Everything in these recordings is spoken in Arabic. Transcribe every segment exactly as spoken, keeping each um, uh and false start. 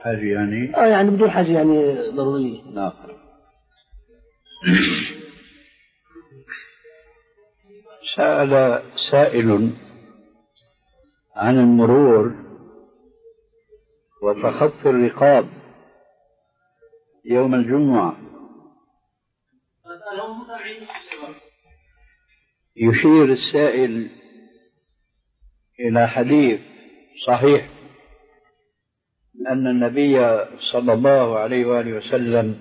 حاجة يعني آه يعني بدون حاجة يعني ضرورية. نعم. سأل سائل عن المرور وتخطي الرقاب يوم الجمعة، يشير السائل إلى حديث صحيح أن النبي صلى الله عليه وآله وسلم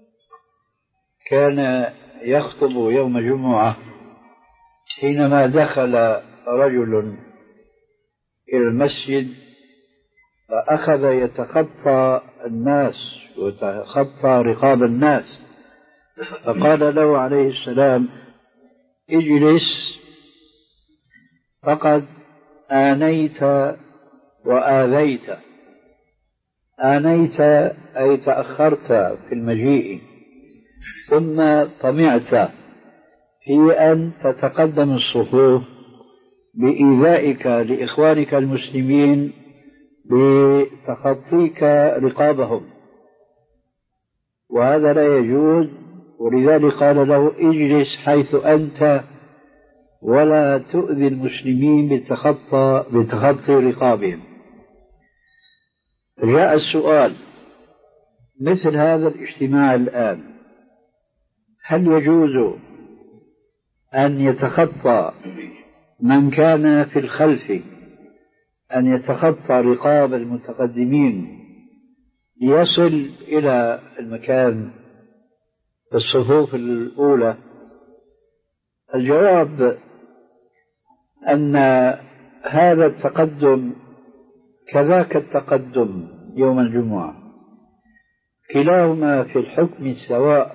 كان يخطب يوم جمعة حينما دخل رجل إلى المسجد فأخذ يتخطى الناس ويتخطى رقاب الناس، فقال له عليه السلام: اجلس فقد آنيت وآذيت. آنيت أي تأخرت في المجيء، ثم طمعت في أن تتقدم الصفوف بإيذائك لإخوانك المسلمين بتخطيك رقابهم، وهذا لا يجوز. ولذلك قال له: اجلس حيث أنت ولا تؤذي المسلمين بتخطى بتخطي رقابهم. جاء السؤال: مثل هذا الاجتماع الآن هل يجوز أن يتخطى من كان في الخلف أن يتخطى رقاب المتقدمين ليصل إلى المكان في الصفوف الأولى؟ الجواب أن هذا التقدم كذاك التقدم يوم الجمعة كلاهما في الحكم سواء،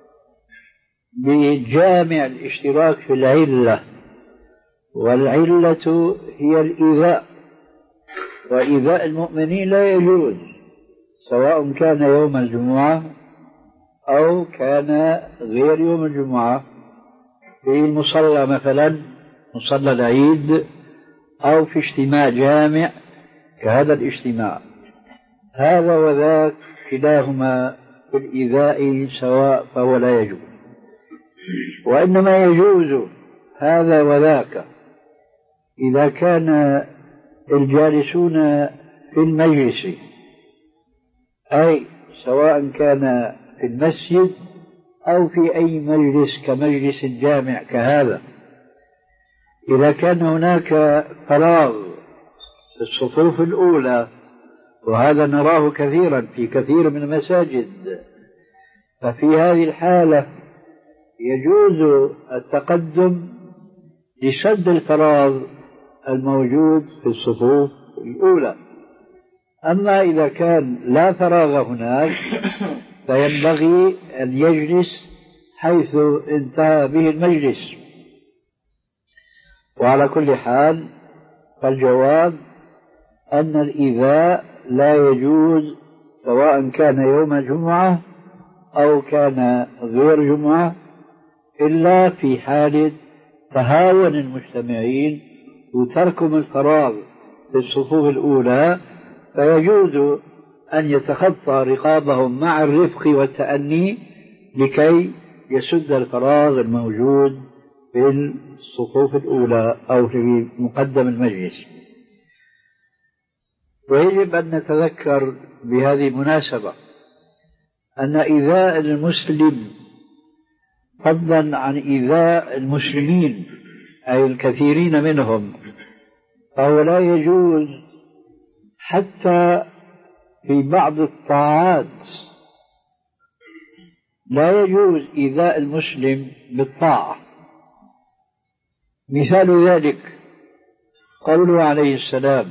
بجامع الاشتراك في العلة، والعلة هي الإيذاء، وإيذاء المؤمنين لا يجوز سواء كان يوم الجمعة أو كان غير يوم الجمعة، في المصلى مثلا مصلى العيد أو في اجتماع جامع كهذا الاجتماع. هذا وذاك كلاهما في الإيذاء سواء، فهو لا يجوز. وإنما يجوز هذا وذاك إذا كان الجالسون في المجلس، أي سواء كان في المسجد أو في أي مجلس كمجلس الجامع كهذا، إذا كان هناك فراغ في الصفوف الأولى، وهذا نراه كثيرا في كثير من المساجد، ففي هذه الحالة يجوز التقدم لسد الفراغ الموجود في الصفوف الأولى. أما إذا كان لا فراغ هناك فينبغي أن يجلس حيث انتهى به المجلس. وعلى كل حال فالجواب أن الإيذاء لا يجوز سواء كان يوم جمعة أو كان غير جمعة، إلا في حالة تهاون المجتمعين وتركهم الفراغ في الصفوف الأولى، فيجوز أن يتخطى رقابهم مع الرفق والتأني لكي يسد الفراغ الموجود في الصفوف الأولى أو في مقدم المجلس. ويجب أن نتذكر بهذه المناسبة أن إيذاء المسلم فضلا عن إيذاء المسلمين أي الكثيرين منهم، فهو لا يجوز حتى في بعض الطاعات، لا يجوز إيذاء المسلم بالطاعة. مثال ذلك قوله عليه السلام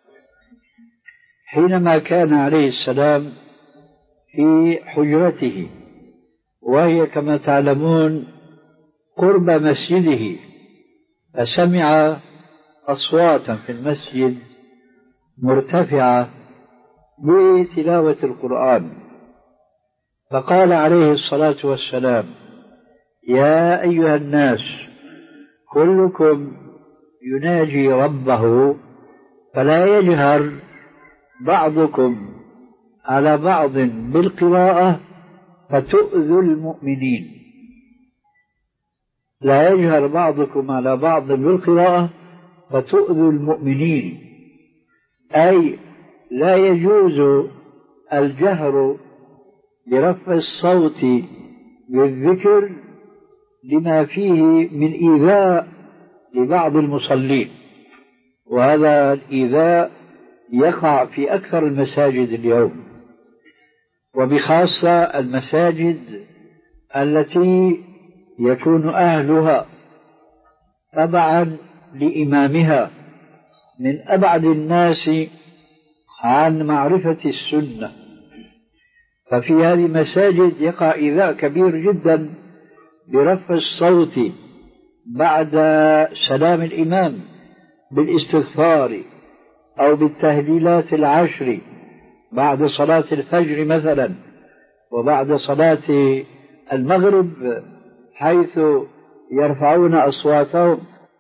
حينما كان عليه السلام في حجرته، وهي كما تعلمون قرب مسجده، فسمع أصواتا في المسجد مرتفعة بتلاوة القرآن، فقال عليه الصلاة والسلام: يا أيها الناس كلكم يناجي ربه فلا يجهر بعضكم على بعض بالقراءة فتؤذوا المؤمنين. لا يجهر بعضكم على بعض بالقراءة فتؤذوا المؤمنين، أي لا يجوز الجهر برفع الصوت بالذكر لما فيه من إيذاء لبعض المصلين، وهذا الإيذاء يقع في أكثر المساجد اليوم، وبخاصة المساجد التي يكون أهلها تبعا لإمامها من أبعد الناس عن معرفة السنة. ففي هذه المساجد يقع إيذاء كبير جدا برفع الصوت بعد سلام الإمام بالاستغفار أو بالتهليلات العشر بعد صلاة الفجر مثلا وبعد صلاة المغرب، حيث يرفعون أصواتهم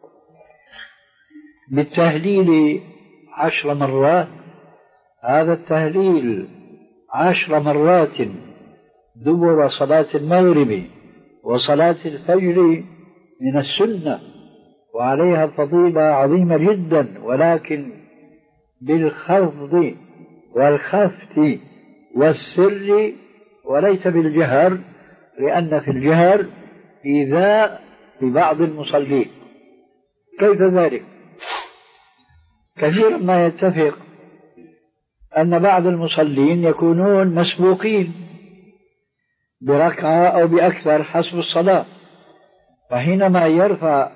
بالتهليل عشر مرات. هذا التهليل عشر مرات دبر صلاة المغرب وصلاة الفجر من السنة، وعليها فضيلة عظيمة جدا، ولكن بالخفض والخفت والسر وليس بالجهر، لأن في الجهر إيذاء لبعض المصلين. كيف ذلك؟ كثيرا ما يتفق أن بعض المصلين يكونون مسبوقين بركعة أو بأكثر حسب الصلاة، فحينما يرفع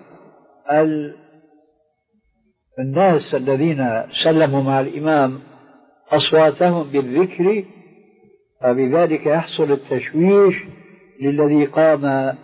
الناس الذين سلموا مع الإمام أصواتهم بالذكر فبذلك يحصل التشويش للذي قام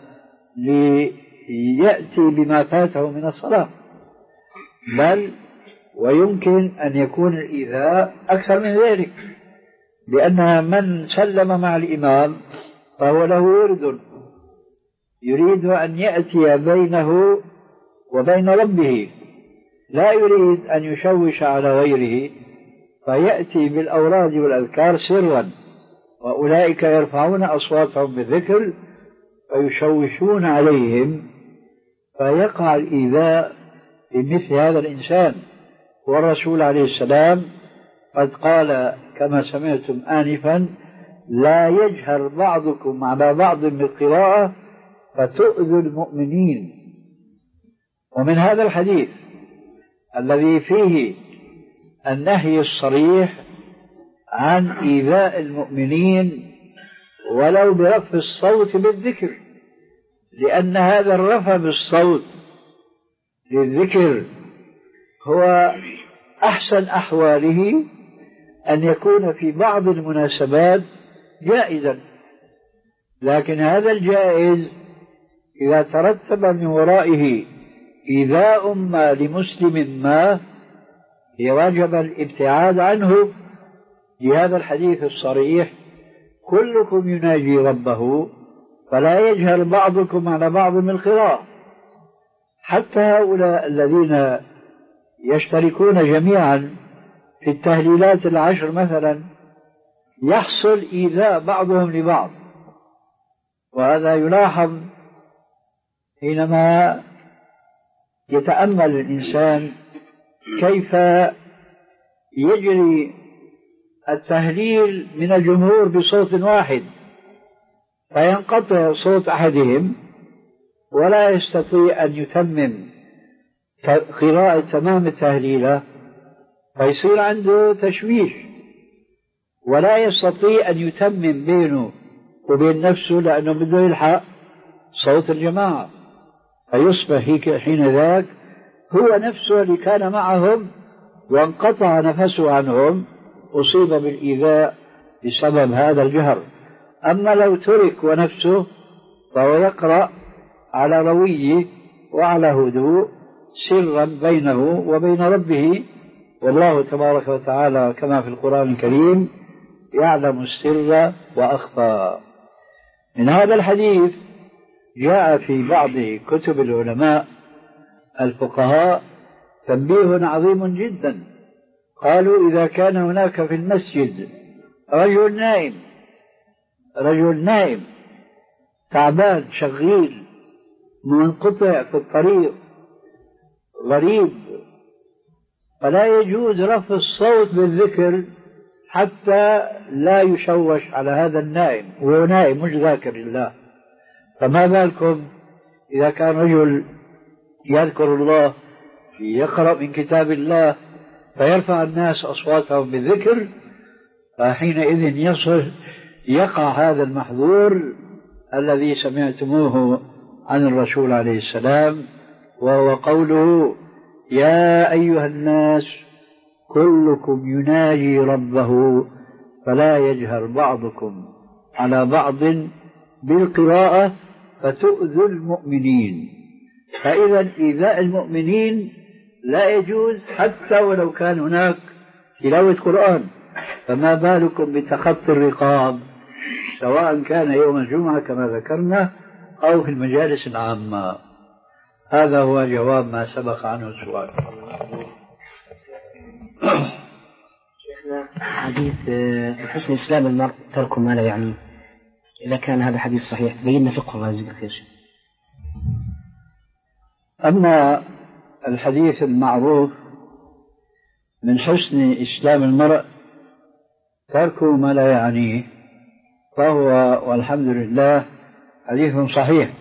ليأتي بما فاته من الصلاة، بل ويمكن أن يكون الإيذاء أكثر من ذلك، لأن من سلم مع الإمام فهو له ورد يريد أن يأتي بينه وبين ربه، لا يريد أن يشوش على غيره، فيأتي بالأوراد والأذكار سرا، وأولئك يرفعون أصواتهم بالذكر فيشوشون عليهم، فيقع الإيذاء بمثل هذا الإنسان. والرسول عليه السلام قد قال كما سمعتم آنفا: لا يجهر بعضكم على بعض بالقراءة فتؤذوا المؤمنين. ومن هذا الحديث الذي فيه النهي الصريح عن إيذاء المؤمنين ولو برفع الصوت بالذكر، لأن هذا الرفع بالصوت للذكر هو أحسن أحواله أن يكون في بعض المناسبات جائزا، لكن هذا الجائز إذا ترتب من ورائه إيذاء ما لمسلم ما يجب الابتعاد عنه، لهذا الحديث الصريح: كلكم يناجي ربه فلا يجهل بعضكم على بعض من القراءة. حتى هؤلاء الذين يشتركون جميعا في التهليلات العشر مثلا يحصل إيذاء بعضهم لبعض، وهذا يلاحظ حينما يتأمل الإنسان كيف يجري التهليل من الجمهور بصوت واحد، فينقطع صوت أحدهم ولا يستطيع أن يتمم قراءة تمام التهليلة، فيصير عنده تشويش ولا يستطيع أن يتمم بينه وبين نفسه، لأنه بده يلحق صوت الجماعة، فيصبح حين ذاك هو نفسه اللي كان معهم وانقطع نفسه عنهم أصيب بالإيذاء بسبب هذا الجهر. أما لو ترك ونفسه فهو يقرأ على رويه وعلى هدوء سرا بينه وبين ربه، والله تبارك وتعالى كما في القرآن الكريم يعلم السر وأخفى. من هذا الحديث جاء في بعض كتب العلماء الفقهاء تنبيه عظيم جدا، قالوا: إذا كان هناك في المسجد رجل نائم رجل نائم تعبان شغيل منقطع في الطريق غريب، فلا يجوز رفع الصوت بالذكر حتى لا يشوش على هذا النائم، وهو نائم مش ذاكر الله. فما بالكم إذا كان رجل يذكر الله يقرأ من كتاب الله فيرفع الناس أصواتهم بالذكر، فحينئذ يصل يقع هذا المحظور الذي سمعتموه عن الرسول عليه السلام، وهو قوله: يا أيها الناس كلكم يناجي ربه فلا يجهر بعضكم على بعض بالقراءة فتؤذوا المؤمنين. فإذا إيذاء المؤمنين لا يجوز حتى ولو كان هناك تلاوة قرآن، فما بالكم بتخطي الرقاب سواء كان يوم الجمعة كما ذكرنا أو في المجالس العامة. هذا هو جواب ما سبق عنه السؤال. شيخنا، حديث حسن إسلام المرء ترك ما لا يعنيه، إذا كان هذا حديث صحيح بينا فقه الله يجزيك خير. أما الحديث المعروف من حسن إسلام المرء ترك ما لا يعنيه فهو والحمد لله حديث صحيح،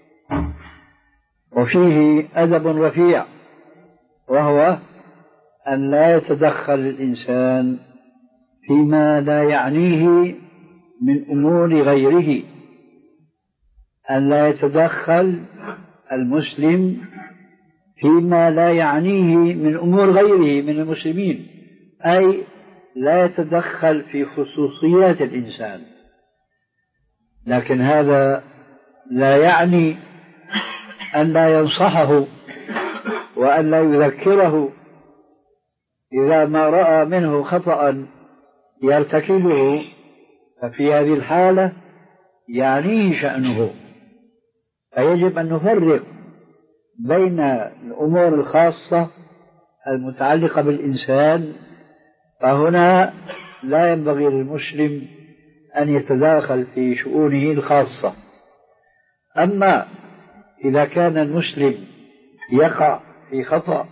وفيه أدب رفيع، وهو أن لا يتدخل الإنسان فيما لا يعنيه من أمور غيره، أن لا يتدخل المسلم فيما لا يعنيه من أمور غيره من المسلمين، أي لا يتدخل في خصوصيات الإنسان. لكن هذا لا يعني أن لا ينصحه وأن لا يذكره إذا ما رأى منه خطأ يرتكبه، ففي هذه الحالة يعنيه شأنه، فيجب أن نفرق بين الأمور الخاصة المتعلقة بالإنسان، فهنا لا ينبغي للمسلم أن يتداخل في شؤونه الخاصة. أما إذا كان المسلم يقع في خطأ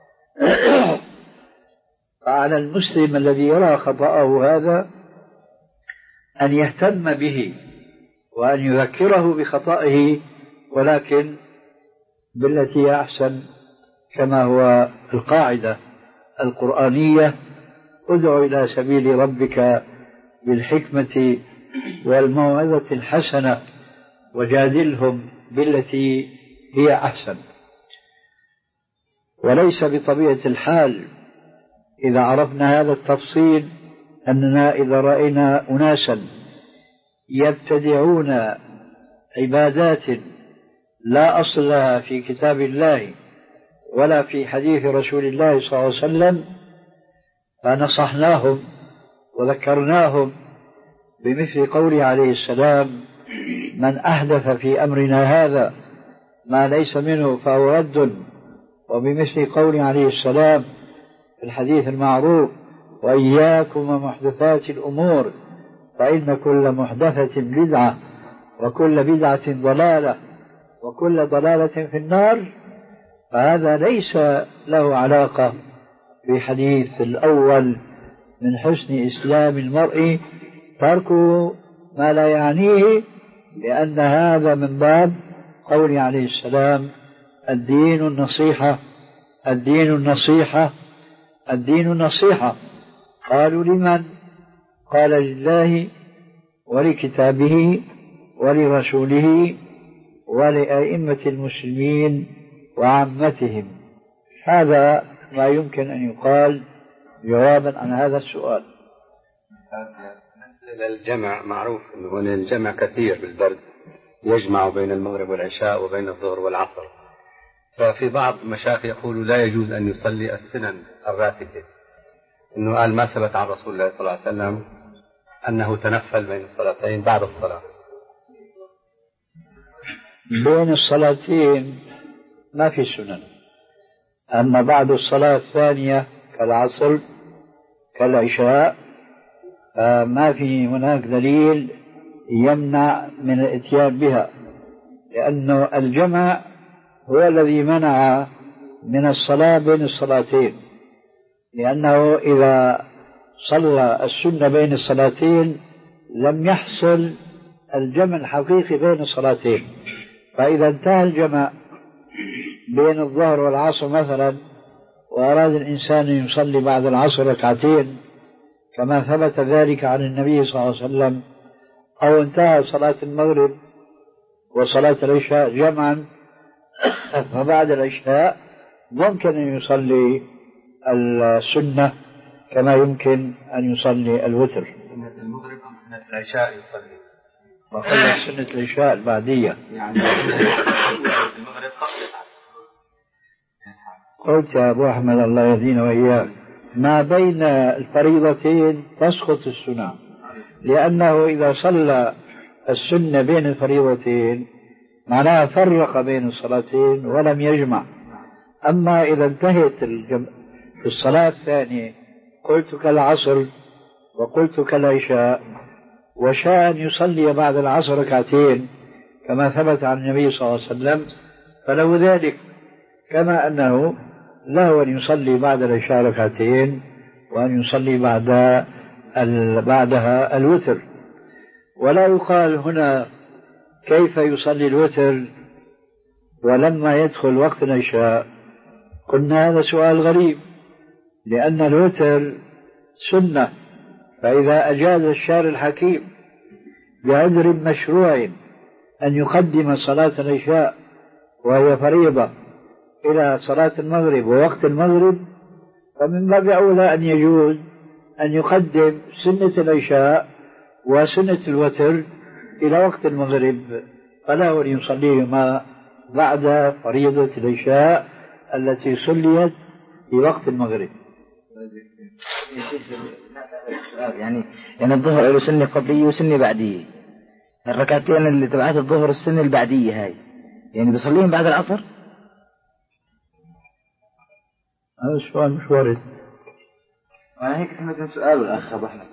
فعلى المسلم الذي يرى خطأه هذا أن يهتم به وأن يذكره بخطئه، ولكن بالتي هي أحسن، كما هو القاعدة القرآنية: ادع إلى سبيل ربك بالحكمة والموعظة الحسنة وجادلهم بالتي هي أحسن. وليس بطبيعة الحال إذا عرفنا هذا التفصيل أننا إذا رأينا أناسا يبتدعون عبادات لا أصل لها في كتاب الله ولا في حديث رسول الله صلى الله عليه وسلم فنصحناهم وذكرناهم بمثل قوله عليه السلام: من أحدث في أمرنا هذا ما ليس منه فهو رد، وبمثل قوله عليه السلام في الحديث المعروف: وإياكم ومحدثات الأمور فإن كل محدثة بدعة وكل بدعة ضلالة وكل ضلالة في النار. فهذا ليس له علاقة بحديث الأول من حسن إسلام المرء ترك ما لا يعنيه، لأن هذا من باب قول عليه السلام: الدين النصيحة الدين النصيحة الدين النصيحة. قالوا: لمن؟ قال: لله ولكتابه ولرسوله ولأئمة المسلمين وعامتهم. هذا ما يمكن أن يقال جوابا عن هذا السؤال. الجمع معروف أنه الجمع كثير بالبرد، يجمع بين المغرب والعشاء وبين الظهر والعصر، ففي بعض مشايخ يقول لا يجوز أن يصلي السنن الراتبة، أنه قال ما ثبت عن رسول الله صلى الله عليه وسلم أنه تنفل بين الصلاتين بعد الصلاة. بين الصلاتين ما في سنن، أما بعد الصلاة الثانية كالعصر كالعشاء فما في هناك دليل يمنع من الاتيان بها، لأنه الجمع هو الذي منع من الصلاة بين الصلاتين، لأنه إذا صلى السنة بين الصلاتين لم يحصل الجمع الحقيقي بين الصلاتين. فإذا انتهى الجمع بين الظهر والعصر مثلا، وأراد الإنسان أن يصلي بعد العصر ركعتين كما ثبت ذلك عن النبي صلى الله عليه وسلم، أو انتهى صلاة المغرب وصلاة العشاء جمعا، فبعد العشاء ممكن أن يصلي السنة كما يمكن أن يصلي الوتر. سنة المغرب أم سنة العشاء يصلي؟ وقال سنة العشاء البعدية، يعني المغرب قبل. قلت يا أبو أحمد الله يهدينا وإياك، ما بين الفريضتين تسقط السنة، لأنه إذا صلى السنة بين الفريضتين معناها فرق بين الصلاتين ولم يجمع. أما إذا انتهت الجم... في الصلاة الثانية قلت كالعصر وقلت كالعشاء، وشاء أن يصلي بعد العصر ركعتين كما ثبت عن النبي صلى الله عليه وسلم فله ذلك، كما أنه له أن يصلي بعد العشاء ركعتين وأن يصلي بعد ال... بعدها الوتر. ولا يقال هنا كيف يصلي الوتر ولما يدخل وقت العشاء. قلنا هذا سؤال غريب، لأن الوتر سنة، فإذا أجاز الشارع الحكيم بعذر مشروع أن يقدم صلاة العشاء وهي فريضة إلى صلاة المغرب ووقت المغرب، فمن باب أولى أن يجوز أن يقدم سنة العشاء وسنة الوتر إلى وقت المغرب، فلا أن يصليهما بعد فريضة العشاء التي صليت في وقت المغرب. يعني يعني الظهر له سنة قبلية وسنة بعدية، الركعتين اللي تبعت الظهر السنة البعدية هاي يعني بيصليهم بعد العصر؟ هذا السؤال مش وارد. أنا هيك سمعت سؤال الأخ أبو أحمد.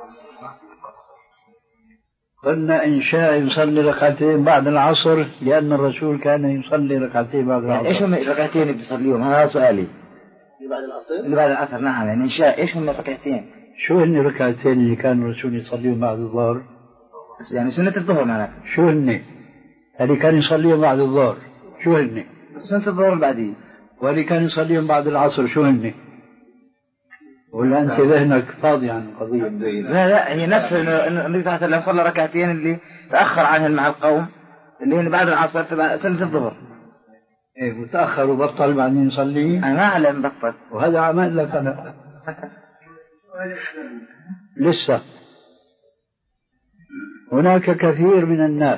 قلنا إن شاء يصلي ركعتين بعد العصر، لأن الرسول كان يصلي ركعتين بعد العصر. إيش هم الركعتين اللي بيصليهم؟ هذا سؤالي. اللي بعد العصر؟ اللي بعد العصر نعم، يعني إن شاء إيش هم الركعتين؟ شو هن الركعتين اللي كان الرسول يصليهم بعد الظهر؟ يعني سنة الظهر معناته. شو هن؟ اللي كان يصليهم بعد الظهر شو هن؟ سنة الظهر البعدية. واللي كان يصليهم بعد العصر شو هن؟ ولا أنت ذهنك فاضي عن القضية؟ لا لا، هي نفس النبي صلى الله عليه وسلم صلى ركعتين اللي تأخر عنهن مع القوم اللي هن بعد العصر تبع سنة الظهر. إيه وتأخر وبطل بعدين يصلي؟ أنا ما أعلم بطل، وهذا عمل لك أنا. لسه هناك كثير من الناس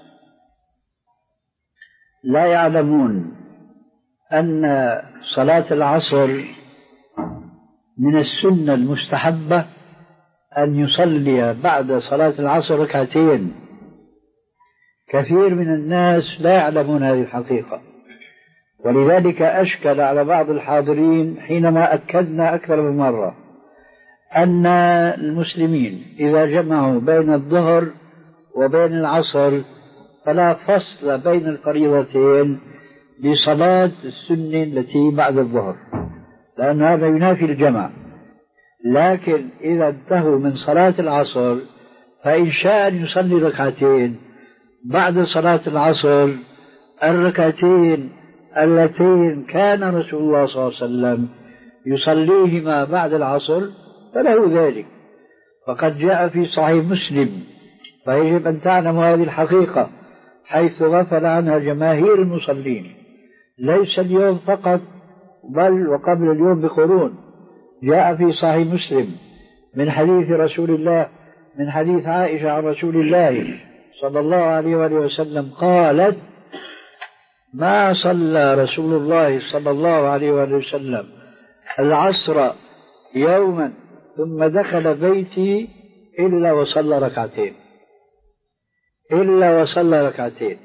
لا يعلمون أن صلاة العصر من السنة المستحبة أن يصلي بعد صلاة العصر ركعتين. كثير من الناس لا يعلمون هذه الحقيقة، ولذلك أشكل على بعض الحاضرين حينما أكدنا أكثر من مرة أن المسلمين إذا جمعوا بين الظهر وبين العصر فلا فصل بين الفريضتين لصلاة السنة التي بعد الظهر، لأن هذا ينافي الجمع. لكن إذا انتهوا من صلاة العصر فإن شاء أن يصلي ركعتين بعد صلاة العصر، الركعتين اللتين كان رسول الله صلى الله عليه وسلم يصليهما بعد العصر فله ذلك. فقد جاء في صحيح مسلم، فيجب أن تعلموا هذه الحقيقة حيث غفل عنها جماهير المصلين، ليس اليوم فقط بل وقبل اليوم بقرون. جاء في صحيح مسلم من حديث رسول الله، من حديث عائشة عن رسول الله صلى الله عليه وآله وسلم قالت: ما صلى رسول الله صلى الله عليه وآله وسلم العصر يوما ثم دخل بيتي إلا وصلى ركعتين، إلا وصلى ركعتين.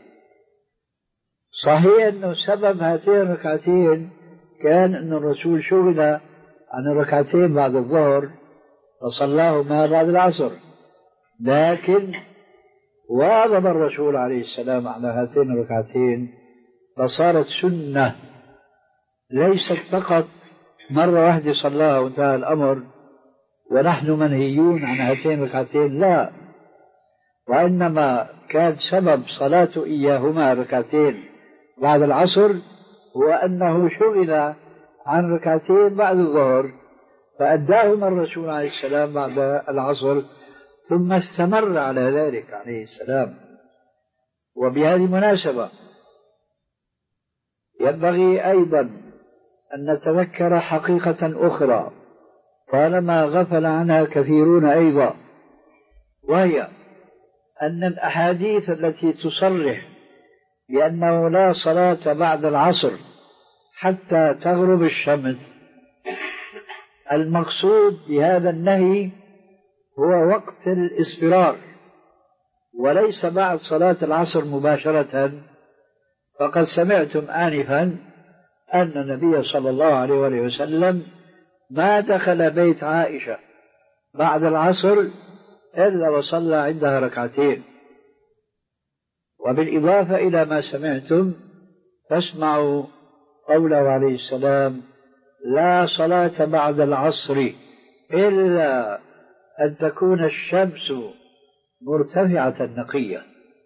صحيح أنه سبب هاتين الركعتين كان أن الرسول شغل عن الركعتين بعد الظهر فصلاهما بعد العصر، لكن واظب الرسول عليه السلام على هاتين الركعتين فصارت سنة، ليست فقط مرة واحدة صلاها وانتهى الأمر ونحن منهيون عن هاتين الركعتين، لا، وإنما كان سبب صلاته إياهما ركعتين بعد العصر هو أنه شغل عن ركعتين بعد الظهر فأداهما الرسول عليه السلام بعد العصر، ثم استمر على ذلك عليه السلام. وبهذه المناسبة ينبغي أيضا أن نتذكر حقيقة أخرى طالما غفل عنها كثيرون أيضا، وهي أن الأحاديث التي تصرح بأنه لا صلاة بعد العصر حتى تغرب الشمس، المقصود بهذا النهي هو وقت الإسفرار وليس بعد صلاة العصر مباشرة. فقد سمعتم آنفا أن النبي صلى الله عليه وآله وسلم ما دخل بيت عائشة بعد العصر إلا وصلى عندها ركعتين. وبالإضافة إلى ما سمعتم فاسمعوا قوله عليه السلام: لا صلاة بعد العصر إلا أن تكون الشمس مرتفعة نقية.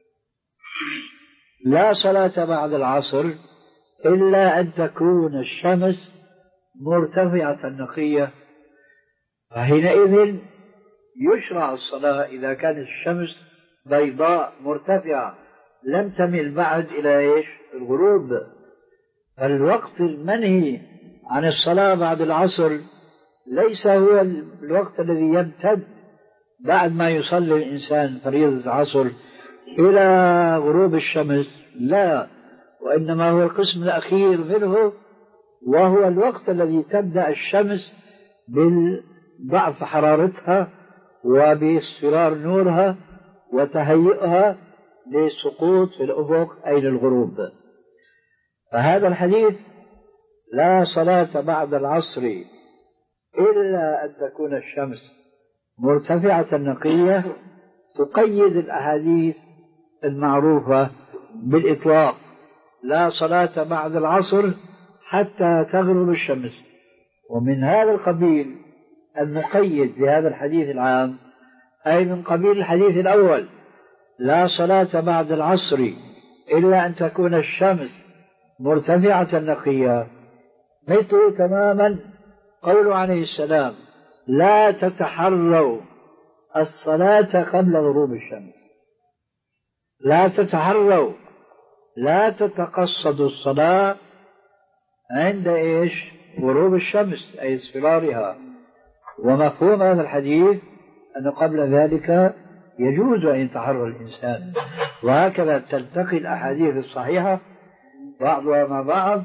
لا صلاة بعد العصر إلا أن تكون الشمس مرتفعة نقية، فحينئذ يشرع الصلاة إذا كانت الشمس بيضاء مرتفعة لم تمل بعد إلى إيش؟ الغروب. فالوقت المنهي عن الصلاة بعد العصر ليس هو الوقت الذي يمتد بعد ما يصلي الإنسان فريضة العصر إلى غروب الشمس، لا، وإنما هو القسم الأخير منه، وهو الوقت الذي تبدأ الشمس بضعف حرارتها وباصفرار نورها وتهيئها للسقوط في الأفق أي للغروب. فهذا الحديث لا صلاة بعد العصر إلا أن تكون الشمس مرتفعة نقية تقيد الأحاديث المعروفة بالإطلاق: لا صلاة بعد العصر حتى تغرب الشمس. ومن هذا القبيل المقيد بهذا الحديث العام أي من قبيل الحديث الأول: لا صلاة بعد العصر إلا أن تكون الشمس مرتفعة نقية، مثله تماما قول عليه السلام: لا تتحروا الصلاة قبل غروب الشمس. لا تتحروا، لا تتقصدوا الصلاة عند إيش؟ غروب الشمس أي اصفرارها. ومفهوم هذا الحديث أنه قبل ذلك يجوز أن يتحرى الإنسان. وهكذا تلتقي الأحاديث الصحيحة بعضها مع بعض،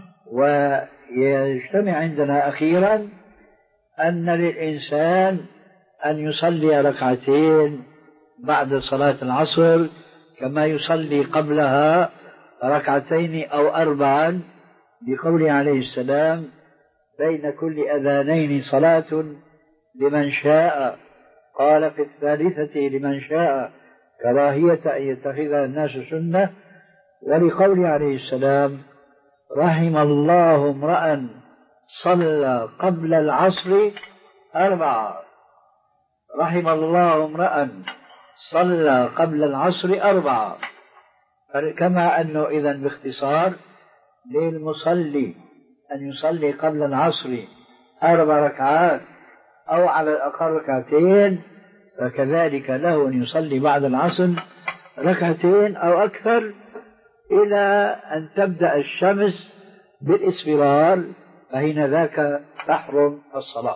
ويجتمع عندنا أخيرا أن للإنسان أن يصلي ركعتين بعد صلاة العصر كما يصلي قبلها ركعتين أو أربعا، بقوله عليه السلام: بين كل أذانين صلاة لمن شاء، قال في الثالثة لمن شاء، كراهية أن يتخذها الناس سنة. ولقوله عليه السلام: رحم الله امرأ صلى قبل العصر أربعة. رحم الله امرأ صلى قبل العصر أربعة. كما أنه إذن باختصار للمصلي أن يصلي قبل العصر أربع ركعات أو على الأقل ركعتين، فكذلك له أن يصلي بعد العصر ركعتين أو أكثر إلى أن تبدأ الشمس بالإسفرار، فحين ذاك تحرم الصلاة.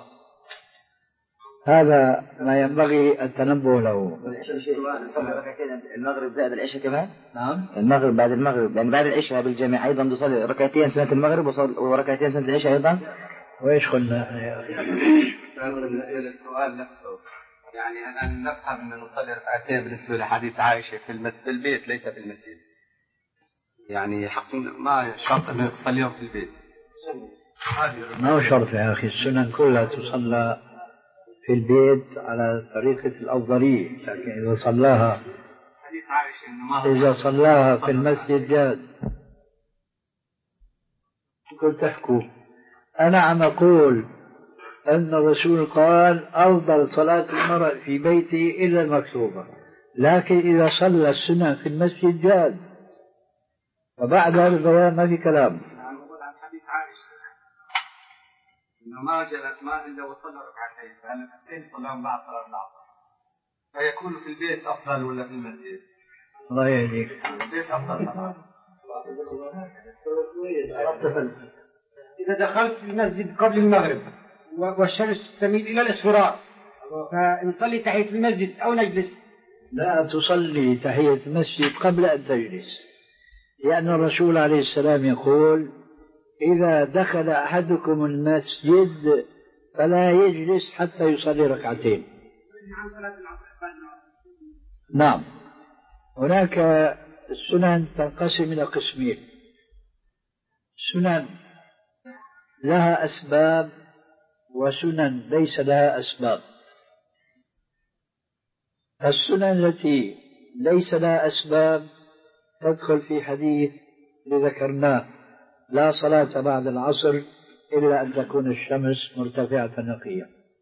هذا ما ينبغي التنبه له. المغرب زائد العشاء كمان؟ نعم، المغرب بعد المغرب، يعني بعد العشاء بالجميع أيضا نصلي ركعتين سنة المغرب وركعتين سنة العشاء أيضا. وإيش قلنا يا أخي؟ السؤال نفسه، يعني أن نفهم أن نصلي ركعتين بالنسبة لحديث عائشة في البيت ليس في المسجد، يعني حق ما شرط أن تصليهم في البيت. ما هو شرط يا أخي، السنن كلها تصلى في البيت على طريقة الأفضلية، لكن إذا صلاها إذا صلاها في المسجد جاز. كنت تحكوا أنا عم أقول أن الرسول قال أفضل صلاة المرء في بيته إلا المكتوبة، لكن إذا صلى السنة في المسجد جاز. وبعد هذا البيان ما في كلام. عم أقول عن حديث عائشة إنه ما جلس ما إلا وصلى ركعتين، فأنا ركعتين صلاهم بعد صلاة العصر، فيكون في البيت أفضل ولا في المسجد؟ الله يهديك. البيت أفضل طبعا. إذا دخلت في المسجد قبل المغرب والشمس تميل إلى الإصفرار فنصلي تحية المسجد أو نجلس؟ لا تصلي تحية المسجد قبل أن تجلس، لأن الرسول عليه السلام يقول إذا دخل أحدكم المسجد فلا يجلس حتى يصلي ركعتين. نعم، هناك السنن تنقسم إلى قسمين: سنن لها أسباب وسنن ليس لها أسباب. السنن التي ليس لها أسباب تدخل في حديث اللي ذكرناه: لا صلاة بعد العصر إلا أن تكون الشمس مرتفعة نقية.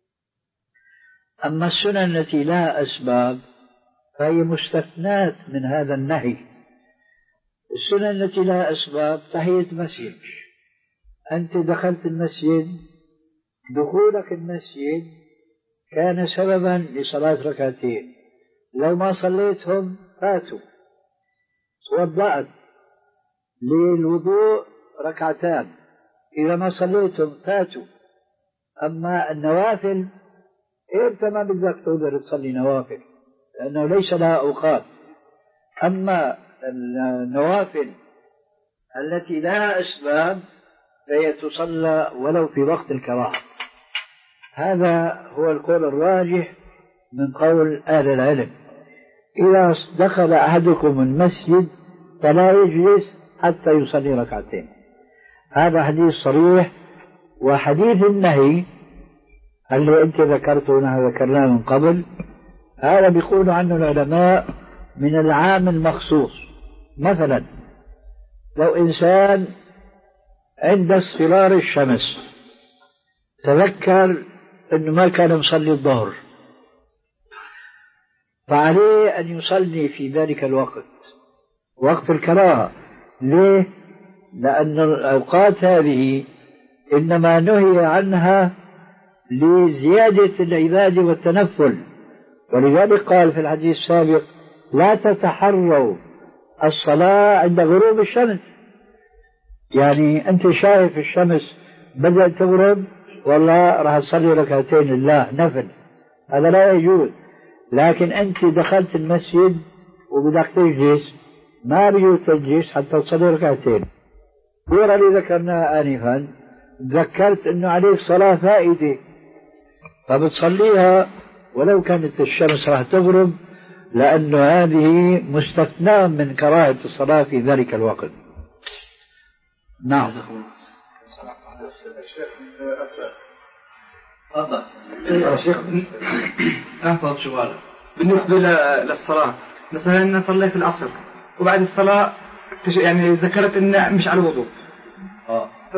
أما السنن التي لها أسباب فهي مستثنات من هذا النهي. السنن التي لها أسباب تحية مسجد، أنت دخلت المسجد، دخولك المسجد كان سببا لصلاة ركعتين، لو ما صليتهم فاتوا. توضأت للوضوء ركعتان، إذا ما صليتهم فاتوا. أما النوافل أنت ما بدك تقدر تصلي نوافل لأنه ليس لها أوقات. أما النوافل التي لها أسباب فهي تصلى ولو في وقت الكراهة. هذا هو القول الراجح من قول أهل العلم: إذا دخل أحدكم المسجد فلا يجلس حتى يصلي ركعتين. هذا حديث صريح. وحديث النهي اللي أنت ذكرته ونحن ذكرناه من قبل، هذا بيقول عنه العلماء من العام المخصوص. مثلا لو إنسان عند اصفرار الشمس تذكر أنه ما كان مصلي الظهر، فعليه أن يصلي في ذلك الوقت وقت الكراهة. ليه؟ لأن الأوقات هذه إنما نهي عنها لزيادة العبادة والتنفل، ولذلك قال في الحديث السابق: لا تتحروا الصلاة عند غروب الشمس. يعني أنت شايف الشمس بدأت تغرب، والله راح تصلي ركعتين لله نفل، هذا لا يجوز. لكن أنت دخلت المسجد وبدك تجلس، ما بيجوز تجلس حتى تصلي ركعتين. الصورة اللي ذكرناها آنفا ذكرت أنه عليك صلاة فائدة، فبتصليها ولو كانت الشمس راح تغرب، لأنه هذه مستثنى من كراهة الصلاة في ذلك الوقت. نعم. تفضل يا شيخ. أفضل سؤال بالنسبة للصلاة، مثلا أنا صليت العصر وبعد الصلاة يعني ذكرت إن مش على الوضوء. آه. ف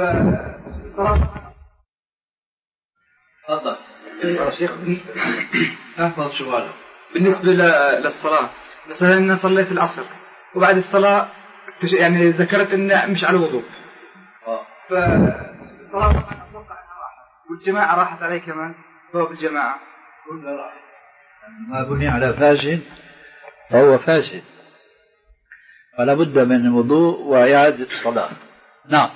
تفضل يا شيخ. أفضل سؤال بالنسبة للصلاة، مثلا أنا صليت العصر وبعد الصلاة يعني ذكرت إن مش على الوضوء. آه. ف والجماعة راحت عليه كمان، ثواب الجماعة كلها راحت. ما بني على فاسد فهو فاسد، فلا بد من الوضوء وإعادة الصلاة. نعم.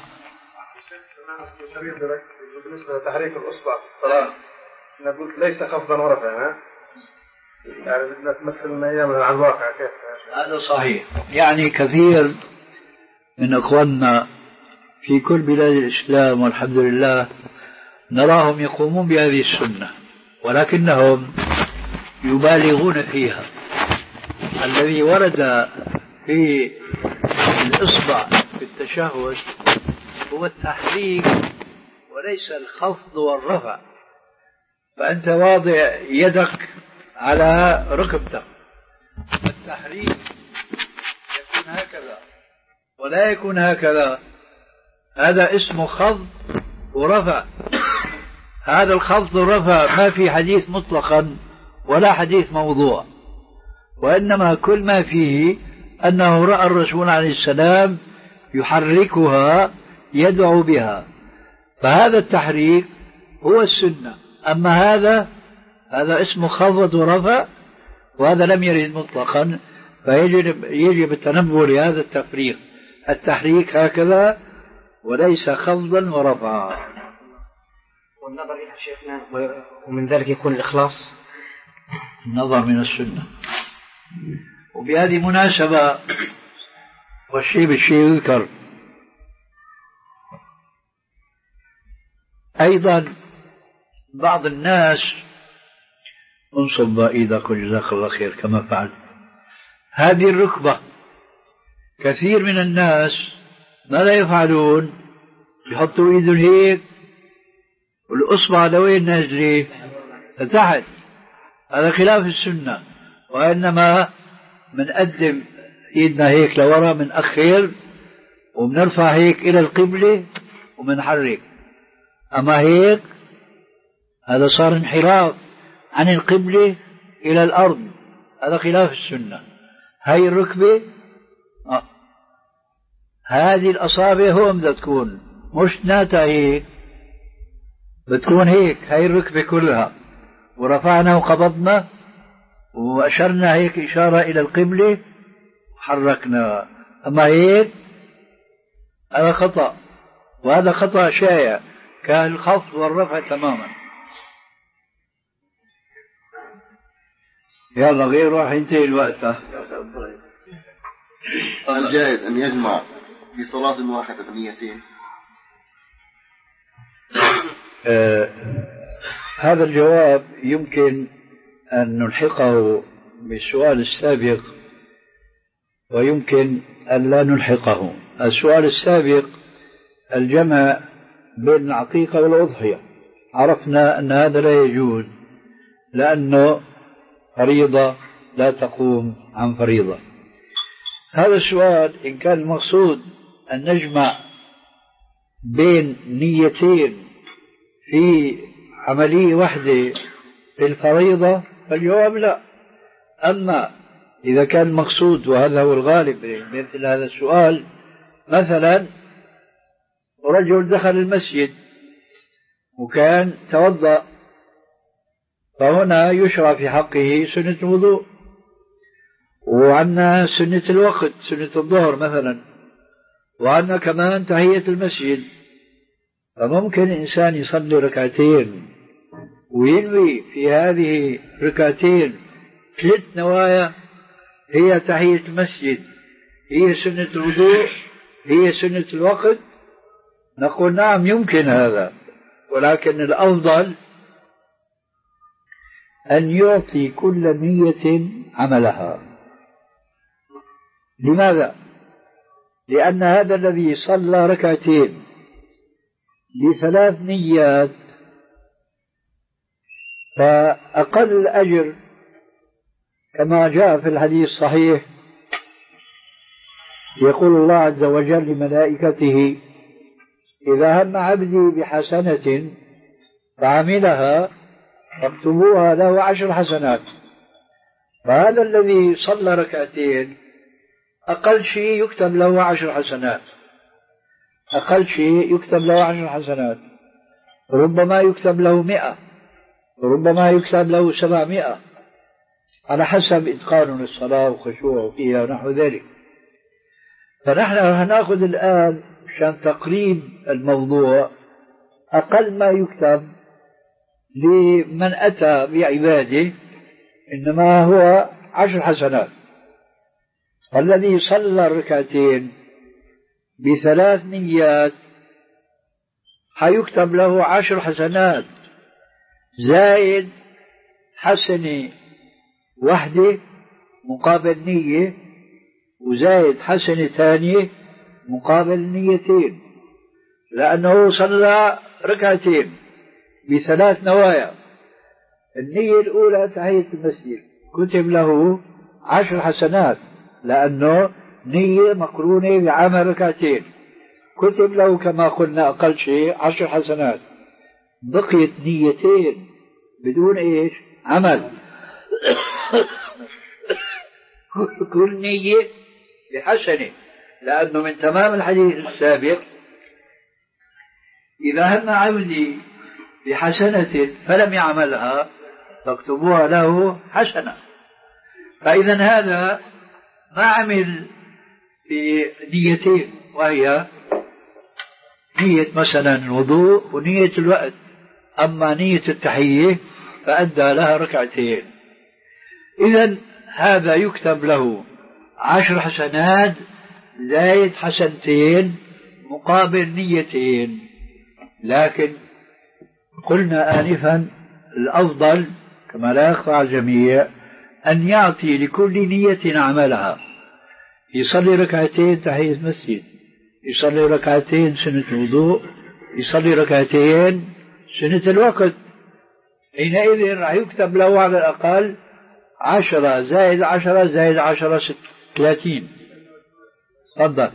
بالنسبة لتحريك الأصبع في الصلاة، أنا قلت ليس خفضا ورفعا، يعني بدنا تمثل أيام على الواقع كيف؟ هذا صحيح. يعني كثير من أخواننا في كل بلاد الإسلام والحمد لله نراهم يقومون بهذه السنة، ولكنهم يبالغون فيها. الذي ورد في الإصبع في التشهد هو التحريك وليس الخفض والرفع. فأنت واضع يدك على ركبتك، التحريك يكون هكذا ولا يكون هكذا، هذا اسمه خفض ورفع. هذا الخفض والرفع ما في حديث مطلقا ولا حديث موضوع، وإنما كل ما فيه أنه رأى الرسول عليه السلام يحركها يدعو بها، فهذا التحريك هو السنة. أما هذا هذا اسمه خفض ورفع، وهذا لم يرد مطلقا، فيجب يجب التنبه لهذا التفريق، التحريك هكذا وليس خفضا ورفعا. والنظر إلى شيخنا ومن ذلك يكون الإخلاص. النظر من السنة. وبهذه مناسبة والشيء بالشيء يذكر أيضا بعض الناس، انصب ايدك وجزاك الله خير كما فعلت، هذه الركبة كثير من الناس ما لا يفعلون، يحطوا ايدهم هيك والأصبع لوين نازلة لتحت، هذا خلاف السنة، وإنما منقدم ايدنا هيك لورا منأخر ومنرفع هيك إلى القبلة ومنحرك. أما هيك هذا صار انحراف عن القبلة إلى الأرض، هذا خلاف السنة. هاي الركبة آه. هذه الأصابع هو بدها تكون مش ناتا هيك، بتكون هيك هاي الركبة كلها، ورفعنا وقبضنا وأشرنا هيك إشارة إلى القبلة وحركنا. أما هيك هذا خطأ، وهذا خطأ شائع كالخفض والرفع تماما. يلا غير راح ينتهي الوقت. هل جائز أن يجمع في صلاة واحدة نيتين؟ آه هذا الجواب يمكن أن نلحقه بالسؤال السابق، ويمكن أن لا نلحقه. السؤال السابق الجمع بين العقيقة والأضحية، عرفنا أن هذا لا يجوز لأنه فريضة لا تقوم عن فريضة. هذا السؤال إن كان المقصود أن نجمع بين نيتين في عملية واحدة في الفريضة فالجواب لا. أما إذا كان المقصود، وهذا هو الغالب مثل هذا السؤال، مثلا رجل دخل المسجد وكان توضأ، فهنا يشرع في حقه سنة الوضوء، وعندنا سنة الوقت سنة الظهر مثلا، وعندنا كمان تحية المسجد. فممكن إنسان يصلي ركعتين وينوي في هذه ركعتين ثلاث نوايا، هي تحية المسجد، هي سنة الوضوء، هي سنة الوقت. نقول نعم يمكن هذا، ولكن الأفضل أن يعطي كل نية عملها. لماذا؟ لأن هذا الذي صلى ركعتين لثلاث نيات فأقل الأجر كما جاء في الحديث الصحيح، يقول الله عز وجل لملائكته: إذا هم عبدي بحسنة فعملها فاكتبوها له عشر حسنات. فهذا الذي صلى ركعتين أقل شيء يكتب له عشر حسنات، أقل شيء يكتب له عشر حسنات، ربما يكتب له مئة، ربما يكتب له سبعمائة، على حسب إتقان للصلاة وخشوع فيها ونحو ذلك. فنحن هنأخذ الآن عشان تقريب الموضوع أقل ما يكتب لمن أتى بعباده إنما هو عشر حسنات. والذي صلى الركعتين بثلاث نيات حيكتب له عشر حسنات زائد حسنة واحدة مقابل نية، وزائد حسنة ثانية مقابل نيتين، لأنه صلى ركعتين بثلاث نوايا. النية الأولى تحية المسجد كتب له عشر حسنات، لأنه نية مقرونة بعمل ركعتين، كتب له كما قلنا أقل شيء عشر حسنات. بقيت نيتين بدون إيش؟ عمل. كل نية بحسنة، لأنه من تمام الحديث السابق إذا هم عبدي بحسنة فلم يعملها فاكتبوها له حسنة. فإذا هذا ما عمل بنيتين، وهي نية مثلا الوضوء ونية الوقت. أما نية التحية فأدى لها ركعتين. إذا هذا يكتب له عشر حسنات زائد حسنتين مقابل نيتين. لكن قلنا آنفا الأفضل كما لا يخفى على الجميع أن يعطي لكل نية عملها. يصلي ركعتين تحية مسجد، يصلي ركعتين سنة وضوء، يصلي ركعتين سنة الوقت. حينئذ راح يكتب له على الأقل عشرة زائد عشرة زائد عشرة ست ثلاثين. تفضل.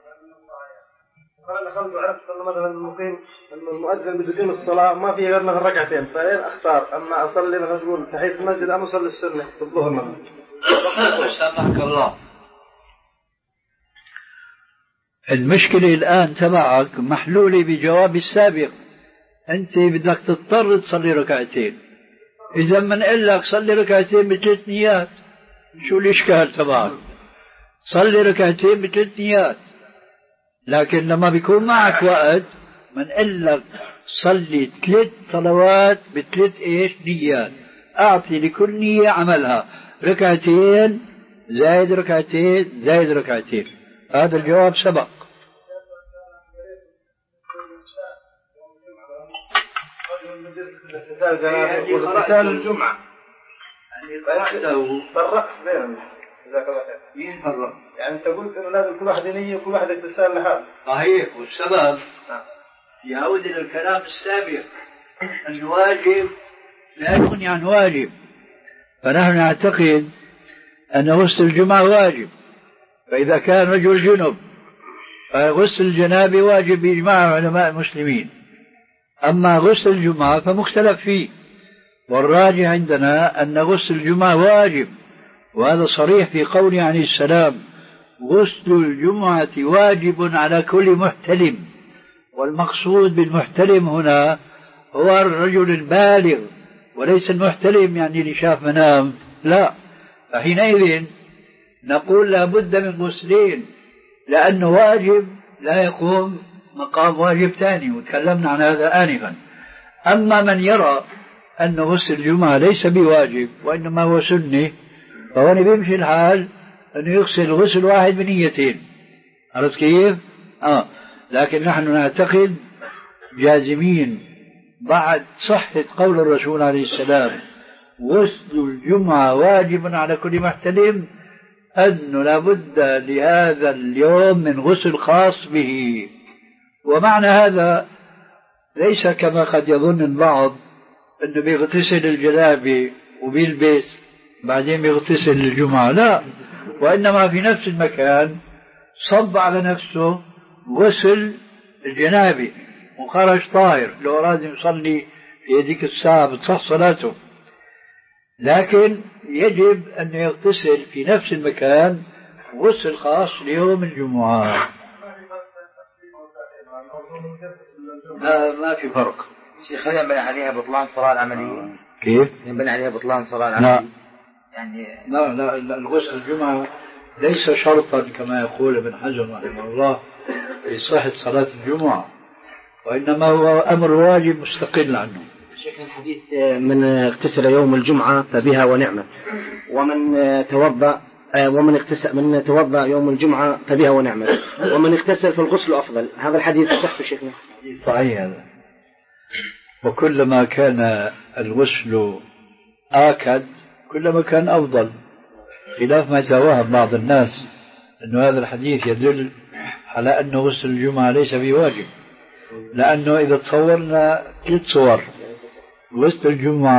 أنا دخلت وعرفت أن مثلا المقيم المؤذن بيقيم الصلاة ما في غير مثلا ركعتين، فإن أختار أما أصلي مثلا نقول تحية المسجد أم أصلي السنة الظهر مثلا. سامحك الله. المشكلة الآن تبعك محلولة بجواب السابق. أنت بدك تضطر تصلي ركعتين. إذا من قال لك صلي ركعتين بثلاث نيات، شو الإشكال تبعك؟ صلي ركعتين بثلاث نيات. لكن لما بيكون معك وقت من قال لك صلي ثلاث صلوات بثلاث إيش نيات، أعطي لكل نية عملها، ركعتين زائد ركعتين زائد ركعتين. هذا الجواب سبق. واغتسال الجمعة يعني قرأته فرقت بينهم. جزاك الله خير. مين فرق؟ يعني أنت قلت إنه لازم كل واحد نية وكل واحد اغتسال لحاله. صحيح، والسبب يعود إلى الكلام السابق أن واجب لا يغني عن واجب. فنحن نعتقد أن غسل الجمعة واجب، فإذا كان رجل جنب فغسل الجنابة واجب بإجماع علماء المسلمين. أما غسل الجمعة فمختلف فيه، والراجح عندنا أن غسل الجمعة واجب، وهذا صريح في قوله عليه السلام: غسل الجمعة واجب على كل محتلم. والمقصود بالمحتلم هنا هو الرجل البالغ، وليس المحتلم يعني اللي شاف منام، لا. فحينئذ نقول لا بد من غسلين، لأنه واجب لا يقوم مقام واجب ثاني، وتكلمنا عن هذا آنفا. أما من يرى أن غسل الجمعة ليس بواجب وإنما هو سنة، فهنا بيمشي الحال أنه يغسل غسل واحد بنيتين. عرفت كيف؟ آه. لكن نحن نعتقد جازمين بعد صحة قول الرسول عليه السلام: غسل الجمعة واجب على كل محتلم، أنه لابد لهذا اليوم من غسل خاص به. ومعنى هذا ليس كما قد يظن البعض أنه بيغتسل الجنابة وبيلبس بعدين بيغتسل الجمعة، لا، وإنما في نفس المكان صب على نفسه غسل الجنابة وخرج طاهر، لو أراد يصلي في هذيك الساعة بتصح صلاته. لكن يجب أن يغتسل في نفس المكان غسل خاص ليوم الجمعة. لا، ما في فرق. شيخ هل ينبني عليها بطلان الصلاة العملية؟ كيف؟ ينبني عليها بطلان الصلاة العملية؟ لا. يعني لا لا, لا الغسل الجمعة ليس شرطا كما يقول ابن حجر رحمه الله لصحة صلاة الجمعة، وإنما هو أمر واجب مستقل عنه. شيخ الحديث من اغتسل يوم الجمعة فبها ونعمة، ومن توضأ ومن اغتسل من توضأ يوم الجمعة فبها ونعمة، ومن اغتسل فالغسل أفضل. هذا الحديث صح شيخنا؟ صحيح هذا. وكلما كان الغسل آكد كلما كان أفضل، خلاف ما يتوهم بعض الناس أن هذا الحديث يدل على أن غسل الجمعة ليس بواجب، لأنه إذا تصورنا ثلاث صور: غسل الجمعة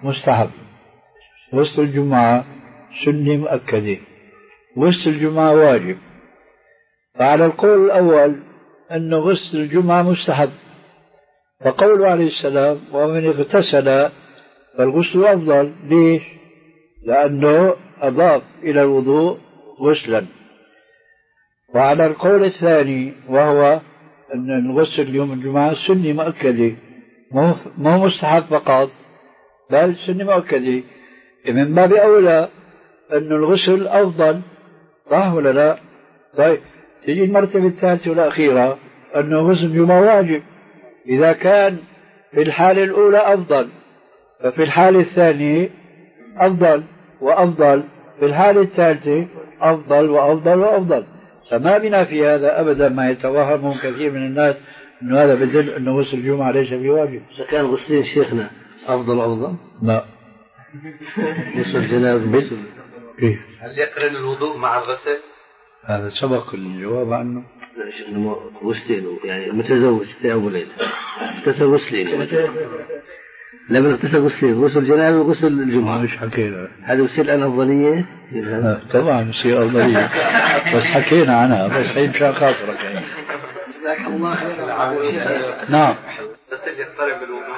مستحب، غسل الجمعة سنة مؤكدة، غسل الجمعة واجب. فعلى القول الأول أن غسل الجمعة مستحب، فقوله عليه السلام ومن اغتسل فالغسل أفضل. ليش؟ لأنه أضاف إلى الوضوء غسلا. وعلى القول الثاني وهو أن الغسل يوم الجمعة سنة مؤكدة، مو مستحب فقط بل سنة مؤكدة، من باب أولى أن الغسل أفضل، صح ولا لا؟ طيب تجي المرتبة الثالثة والأخيرة أنه غسل الجمعة واجب. إذا كان في الحالة الأولى أفضل ففي الحالة الثانية أفضل وأفضل، في الحالة الثالثة أفضل وأفضل وأفضل. فما بنا في هذا أبدا ما يتوهمه كثير من الناس أنه هذا بدل أنه غسل الجمعة ليس بواجب. إذا كان غسلين شيخنا أفضل أفضل؟ لا. غسل الجنازة غسل كيف؟ هل يقرن الوضوء مع الغسل؟ هذا سبق الجواب عنه. لا شيخنا غسلين، يعني متزوج ثياب وليلة اغتسل غسلين، لما اغتسل غسلين، غسل الجنازة وغسل الجمعة. مش حكينا هذا يصير الآن أفضلية؟ طبعا يصير أفضلية بس حكينا عنها، بس هي مشان خاطرك يعني. جزاك الله خير. نعم. غسل يقترب بالوضوء.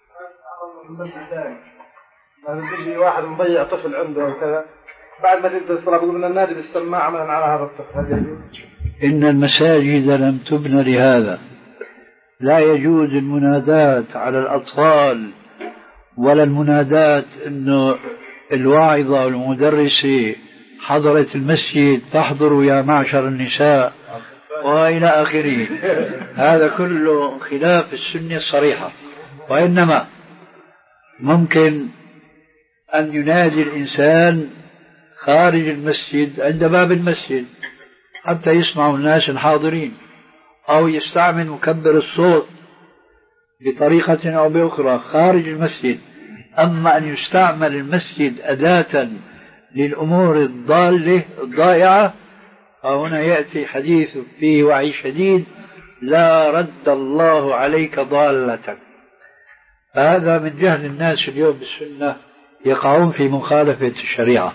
لما يجي واحد مضيع طفل عنده وكذا بعد ما تنتهي الصلاة بيقول لنا نادي بالسماعة عملا على هذا الطفل، هل يجوز؟ إن المساجد لم تبنى لهذا، لا يجوز المنادات على الأطفال ولا المنادات إنه الواعظة والمدرسة حضرت المسجد تحضروا يا معشر النساء وإلى آخره. هذا كله خلاف السنة الصريحة. وإنما ممكن أن ينادي الإنسان خارج المسجد عند باب المسجد حتى يسمعوا الناس الحاضرين، أو يستعمل مكبر الصوت بطريقة أو بأخرى خارج المسجد. أما أن يستعمل المسجد أداة للأمور الضالة الضائعة، فهنا يأتي حديث فيه وعي شديد: لا رد الله عليك ضالتك. هذا من جهل الناس اليوم بالسنة، يقعون في مخالفة الشريعة.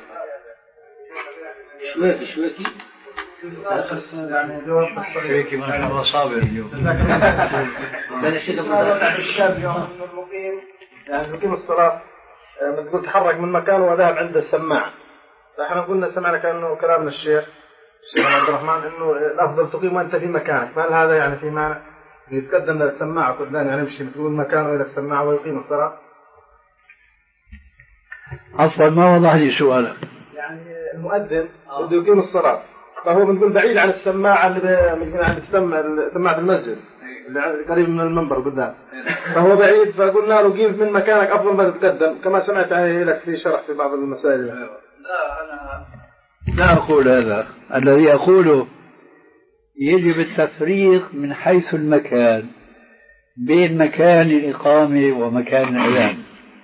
شويكي شويكي يعني جواب شويكي ما شاء الله صابر اليوم. لا شيء الشاب يوم المقيم يعني يقيم الصلاة بتقول تحرك من مكانه وذهب عند السماعة، فاحنا قلنا سمعنا كأنه كلام الشيخ الشيخ عبد الرحمن إنه الأفضل تقيم وأنت في مكانك، هل هذا يعني في معنى يتقدم للسماعة قدام يعني يمشي بتقول مكانه إلى السماعة ويقيم الصلاة؟ عفوا ما وضح لي سؤالك. يعني المؤذن بده يقيم الصلاة فهو بنقول بعيد عن السماعة اللي بنقول عند السماعة سماعة المسجد اللي قريب من المنبر قدام، فهو بعيد، فقلنا له قيم من مكانك أفضل ما تتقدم، كما سمعت عليه لك في شرح في بعض المسائل. لا أنا لا أقول هذا، الذي أقوله يجب التفريق من حيث المكان بين مكان الإقامة ومكان الأذان.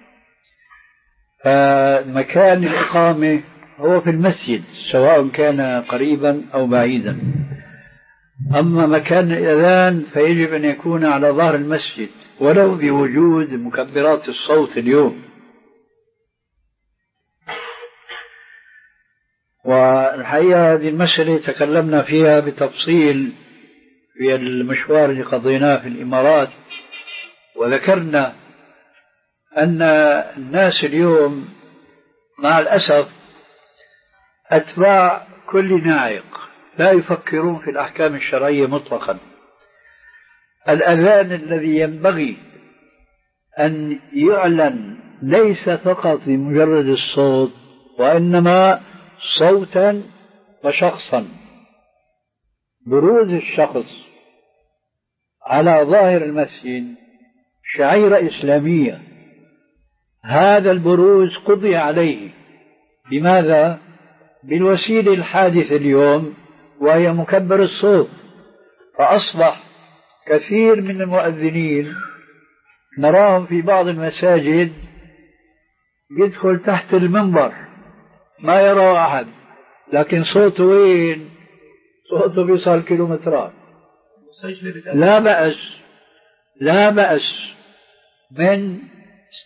فمكان الإقامة هو في المسجد سواء كان قريبا أو بعيدا، أما مكان الأذان فيجب أن يكون على ظهر المسجد ولو بوجود مكبرات الصوت اليوم. والحقيقة هذه المسألة تكلمنا فيها بتفصيل في المشوار اللي قضيناه في الإمارات، وذكرنا أن الناس اليوم مع الأسف أتباع كل ناعق، لا يفكرون في الأحكام الشرعية مطلقا. الأذان الذي ينبغي أن يعلن ليس فقط بمجرد الصوت وإنما صوتا وشخصا، بروز الشخص على ظاهر المسجد شعيرة إسلامية. هذا البروز قضي عليه بماذا؟ بالوسيلة الحادثة اليوم وهي مكبر الصوت. فأصبح كثير من المؤذنين نراهم في بعض المساجد يدخل تحت المنبر ما يرى أحد، لكن صوته وين؟ صوته بيصل كيلومترات. لا بأس لا بأس من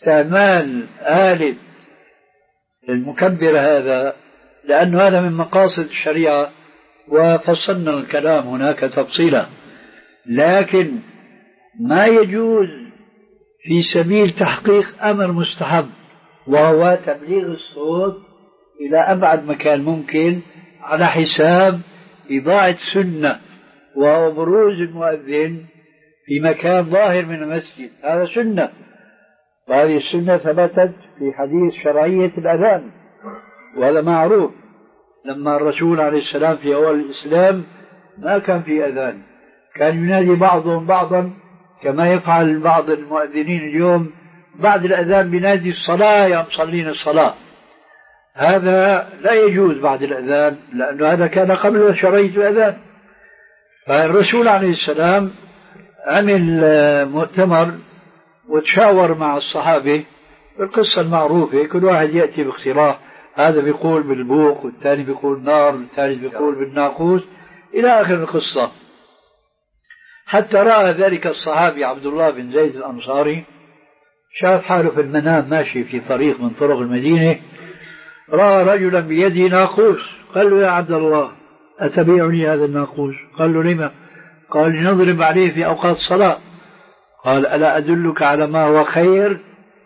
استعمال آلة المكبر هذا، لأن هذا من مقاصد الشريعة وفصلنا الكلام هناك تفصيلا، لكن ما يجوز في سبيل تحقيق أمر مستحب وهو تبليغ الصوت إلى أبعد مكان ممكن على حساب إضاعة سنة وهو بروز المؤذن في مكان ظاهر من المسجد. هذا سنة، وهذه السنة ثبتت في حديث شرعية الأذان، وهذا معروف. لما الرسول عليه السلام في أول الإسلام ما كان في أذان، كان ينادي بعضهم بعضا كما يفعل بعض المؤذنين اليوم بعد الأذان بينادي الصلاة يا مصلين الصلاة. هذا لا يجوز بعد الأذان، لأنه هذا كان قبل شرعية الأذان. فالرسول عليه السلام عمل مؤتمر وتشاور مع الصحابة القصة المعروفة، كل واحد يأتي باقتراح، هذا بيقول بالبوق والثاني بيقول نار والثالث بيقول بالناقوس إلى آخر القصة. حتى رأى ذلك الصحابي عبد الله بن زيد الأنصاري، شاف حاله في المنام ماشي في طريق من طرق المدينة، رأى رجلا بيده ناقوس، قال له يا عبد الله أتبيعني هذا الناقوس؟ قال له لما؟ قال لنضرب عليه في أوقات الصلاة. قال ألا أدلك على ما هو خير؟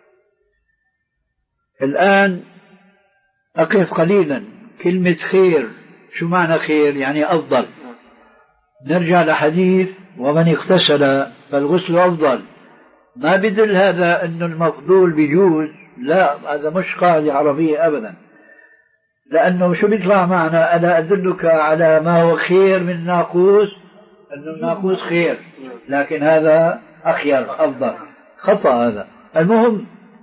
الآن أقف قليلا، كلمة خير شو معنى خير؟ يعني أفضل. نرجع لحديث ومن اغتسل فالغسل أفضل، ما بدل هذا أنه المفضول بيجوز، لا، هذا مش قاعدة عربية أبدا، لأنه شو بيطلع معنا؟ ألا أدلك على ما هو خير من الناقوس، أنه الناقوس خير، لكن هذا أخير أفضل، خطأ هذا. المهم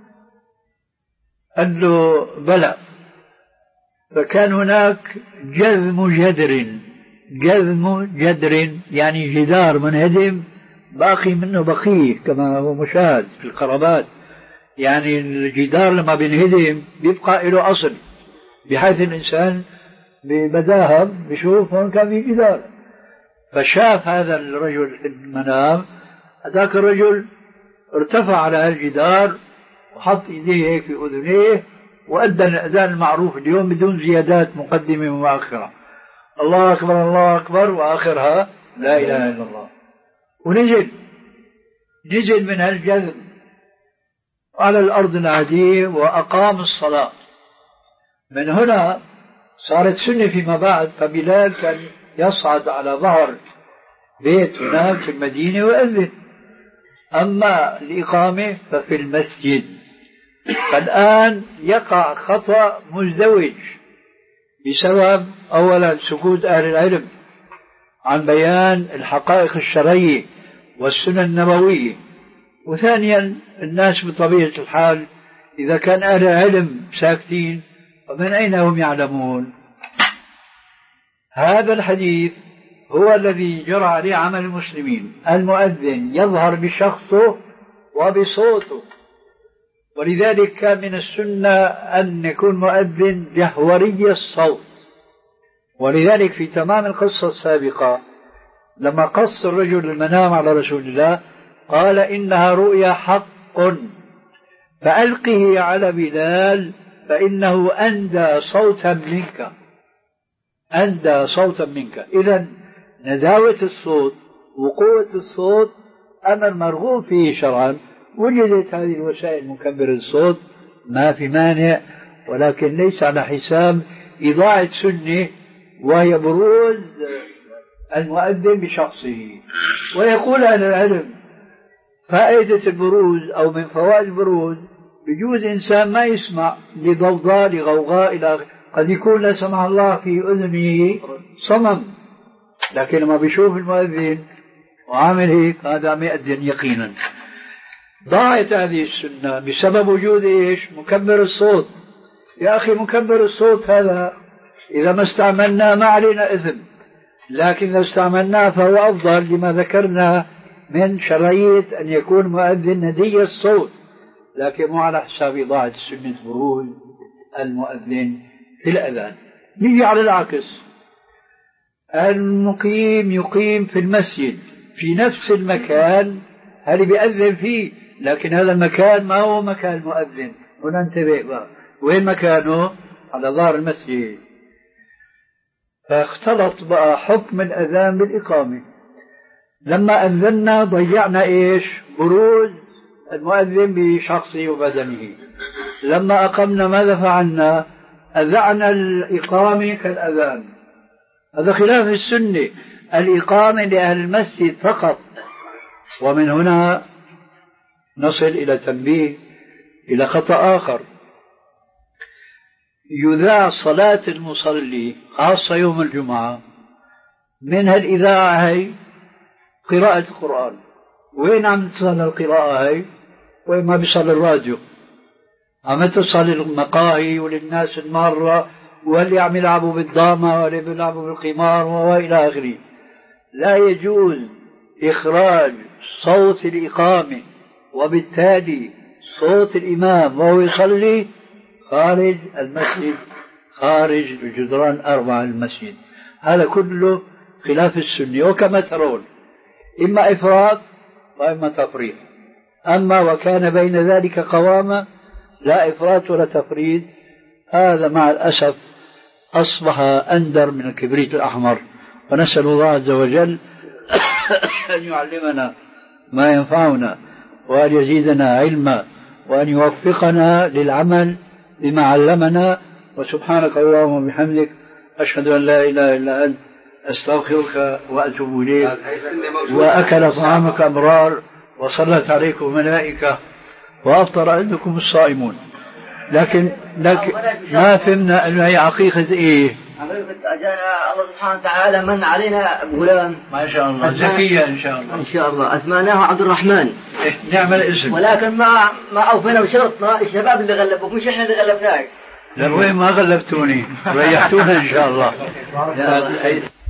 أنه بلى، فكان هناك جذم جدر، جذم جدر يعني جدار منهدم باقي منه بقية كما هو مشاهد في القرابات، يعني الجدار لما بينهدم بيبقى له أصل، بحيث الإنسان ببداهة بشوف هون كان في جدار. فشاف هذا الرجل في المنام، هذاك الرجل ارتفع على الجدار وحط ايديه هيك في اذنيه وادى الاذان المعروف اليوم بدون زيادات مقدمه ومؤخره، الله اكبر الله اكبر، واخرها لا اله الا الله. ونزل نزل من هالجذب على الارض العاديه واقام الصلاه. من هنا صارت سنه فيما بعد، فبلال كان يصعد على ظهر بيت هناك في المدينه ويؤذن، أما الإقامة ففي المسجد. فالآن يقع خطأ مزدوج بسبب أولا سكوت أهل العلم عن بيان الحقائق الشرعية والسنن النبوية، وثانيا الناس بطبيعة الحال إذا كان أهل العلم ساكتين فمن أين هم يعلمون؟ هذا الحديث هو الذي جرى عليه عمل المسلمين، المؤذن يظهر بشخصه وبصوته، ولذلك كان من السنة أن يكون مؤذن جهوري الصوت. ولذلك في تمام القصة السابقة لما قص الرجل المنام على رسول الله قال إنها رؤيا حق فألقه على بلال فإنه أندى صوتا منك، أندى صوتا منك. إذن نداوة الصوت وقوة الصوت أمر مرغوب فيه شرعا، وجدت هذه الوسائل مكبر الصوت ما في مانع، ولكن ليس على حساب إضاعة سنة وهي بروز المؤذن بشخصه. ويقول أهل العلم فائدة البروز أو من فوائد البروز بجوز إنسان ما يسمع لضوضاء لغوغاء إلى قد يكون لا سمح الله في أذنه صمم، لكن لما بيشوف المؤذن وعامل هيك هذا مؤذن يقينا. ضاعت هذه السنة بسبب وجود إيش؟ مكبر الصوت. يا أخي مكبر الصوت هذا إذا ما استعملناه ما علينا إثم، لكن إذا استعملناه فهو أفضل لما ذكرنا من شرعية أن يكون مؤذن ندي الصوت، لكن مو على حساب إضاعة سنة بروز المؤذن في الأذان. نيجي على العكس، المقيم يقيم في المسجد في نفس المكان اللي بيأذن فيه، لكن هذا المكان ما هو مكان المؤذن. هنا انتبه بقى، وين مكانه؟ على ظهر المسجد. فاختلط بقى حكم الأذان بالإقامة. لما أذنا ضيعنا إيش؟ بروز المؤذن بشخصه وبدنه. لما أقمنا ماذا فعلنا؟ أذعنا الإقامة كالأذان. هذا خلاف السنة، الإقامة لأهل المسجد فقط. ومن هنا نصل إلى تنبيه إلى خطأ آخر. يذاع صلاة المصلي خاصة يوم الجمعة، منها الإذاعة هي قراءة القرآن. وين عم تصل القراءة هي؟ وين ما بيصل الراديو، عم تصل المقاهي وللناس المارة واللي عم يلعبوا بالدامة واللي بيلعبوا بالقمار وإلى آخره. لا يجوز إخراج صوت الإقامة وبالتالي صوت الإمام وهو يصلي خارج المسجد، خارج الجدران أربعة المسجد. هذا كله خلاف السنة. وكما ترون إما إفراط وإما تفريط. أما وكان بين ذلك قوامة، لا إفراط ولا تفريط، هذا مع الأسف أصبح أندر من الكبريت الأحمر. ونسأل الله عز وجل أن يعلمنا ما ينفعنا وأن يزيدنا علما وأن يوفقنا للعمل بما علمنا. وسبحانك اللهم وبحمدك، أشهد أن لا إله إلا أنت، أستغفرك وأتوب إليك. وأكل طعامك أمرار وصلت عليكم ملائكة وأفطر عندكم الصائمون. لكن لكن ما فهمنا أنه هي عقيقة إيه؟ أجانا الله سبحانه وتعالى من علينا غلام ما شاء الله زكية إن شاء الله إن شاء الله أسماناه عبد الرحمن. نعم الاسم، ولكن ما ما أوفينا بشرطنا، الشباب اللي غلبوك مش إحنا اللي غلبناك. لا وين ما غلبتوني، ريحتونا إن شاء الله.